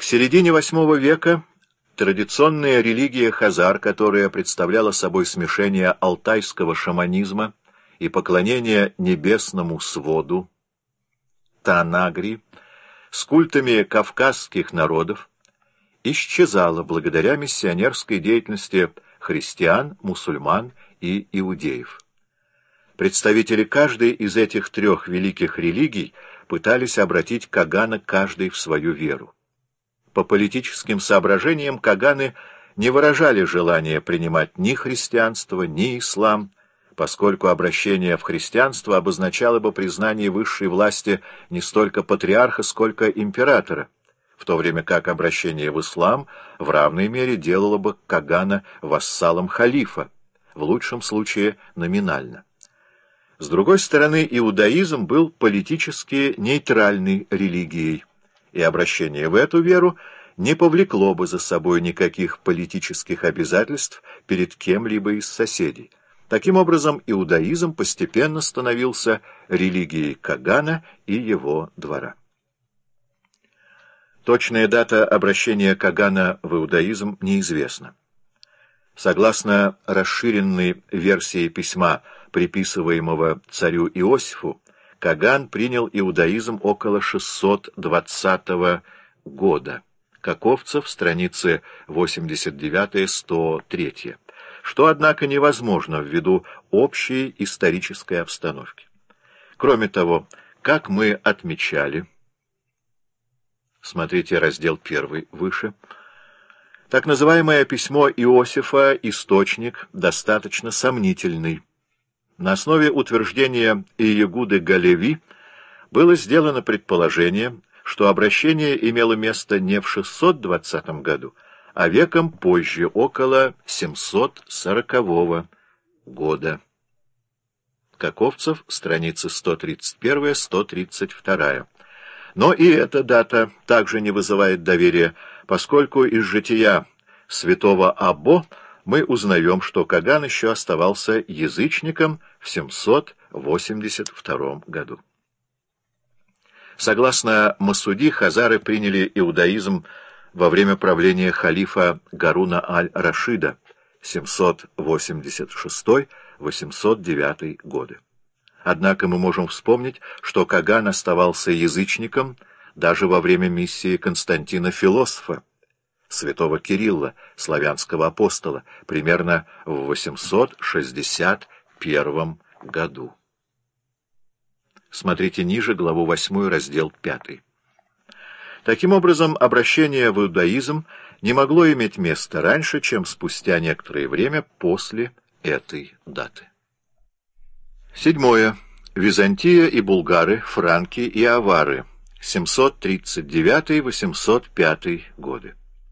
середине VIII века традиционная религия хазар, которая представляла собой смешение алтайского шаманизма и поклонения небесному своду, Танагри, с культами кавказских народов, исчезала благодаря миссионерской деятельности христиан, мусульман и иудеев. Представители каждой из этих трех великих религий пытались обратить Кагана каждый в свою веру. По политическим соображениям Каганы не выражали желания принимать ни христианство, ни ислам, поскольку обращение в христианство обозначало бы признание высшей власти не столько патриарха, сколько императора, в то время как обращение в ислам в равной мере делало бы Кагана вассалом халифа, в лучшем случае номинально. С другой стороны, иудаизм был политически нейтральной религией, и обращение в эту веру не повлекло бы за собой никаких политических обязательств перед кем-либо из соседей. Таким образом, иудаизм постепенно становился религией Кагана и его двора. Точная дата обращения Кагана в иудаизм неизвестна. Согласно расширенной версии письма, приписываемого царю Иосифу, Каган принял иудаизм около 620 года. Каковцев, страницы 89-103, что, однако, невозможно ввиду общей исторической обстановки. Кроме того, как мы отмечали, смотрите раздел 1 выше, так называемое письмо Иосифа «Источник» достаточно сомнительный. На основе утверждения Иегуды Галеви было сделано предположение, что обращение имело место не в 620 году, а веком позже, около 740 года. Каковцев, страницы 131-132. Но и эта дата также не вызывает доверия, поскольку из жития святого Або мы узнаем, что Каган еще оставался язычником в 782 году. Согласно Масуди, хазары приняли иудаизм во время правления халифа Гаруна аль-Рашида 786-809 годы. Однако мы можем вспомнить, что Каган оставался язычником даже во время миссии Константина Философа, святого Кирилла, славянского апостола, примерно в 861 году. Смотрите ниже, главу 8, раздел 5. Таким образом, обращение в иудаизм не могло иметь места раньше, чем спустя некоторое время после этой даты. 7. Византия и булгары, франки и авары, 739-805 годы.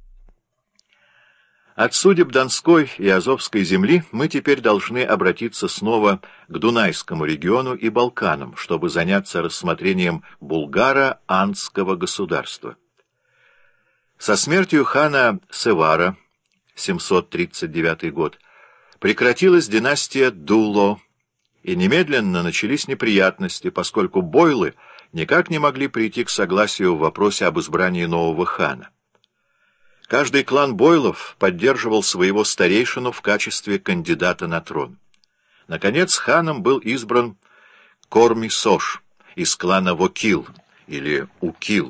От судеб Донской и Азовской земли мы теперь должны обратиться снова к Дунайскому региону и Балканам, чтобы заняться рассмотрением булгаро-андского государства. Со смертью хана Севара, 739 год, прекратилась династия Дуло, и немедленно начались неприятности, поскольку бойлы никак не могли прийти к согласию в вопросе об избрании нового хана. Каждый клан бойлов поддерживал своего старейшину в качестве кандидата на трон. Наконец, ханом был избран Корми-Сош из клана Вокил или Укил.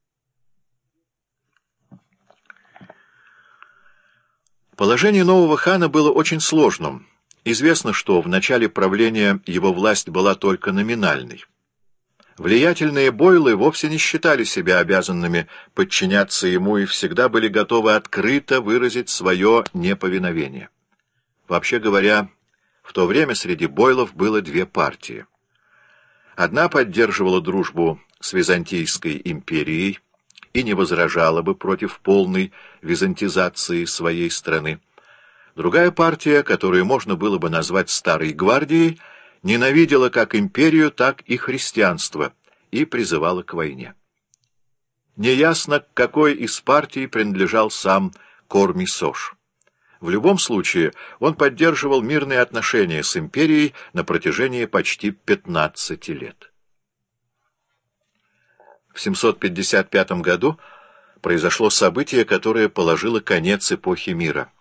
Положение нового хана было очень сложным. Известно, что в начале правления его власть была только номинальной. Влиятельные бойлы вовсе не считали себя обязанными подчиняться ему и всегда были готовы открыто выразить свое неповиновение. Вообще говоря, в то время среди бойлов было две партии. Одна поддерживала дружбу с Византийской империей и не возражала бы против полной византизации своей страны. Другая партия, которую можно было бы назвать Старой гвардией, ненавидела как империю, так и христианство и призывала к войне. Неясно, к какой из партий принадлежал сам Корми-Сош. В любом случае, он поддерживал мирные отношения с империей на протяжении почти 15 лет. В 755 году произошло событие, которое положило конец эпохе мира.